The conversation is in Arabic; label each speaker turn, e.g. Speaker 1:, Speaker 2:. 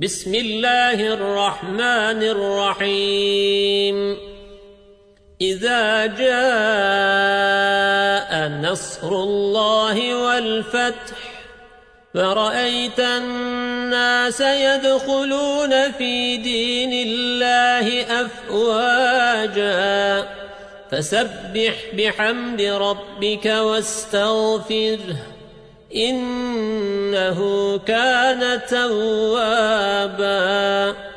Speaker 1: بسم الله الرحمن الرحيم إذا جاء نصر الله والفتح فرأيت الناس يدخلون في دين الله أفواجا فسبح بحمد ربك واستغفره إنه كان توابا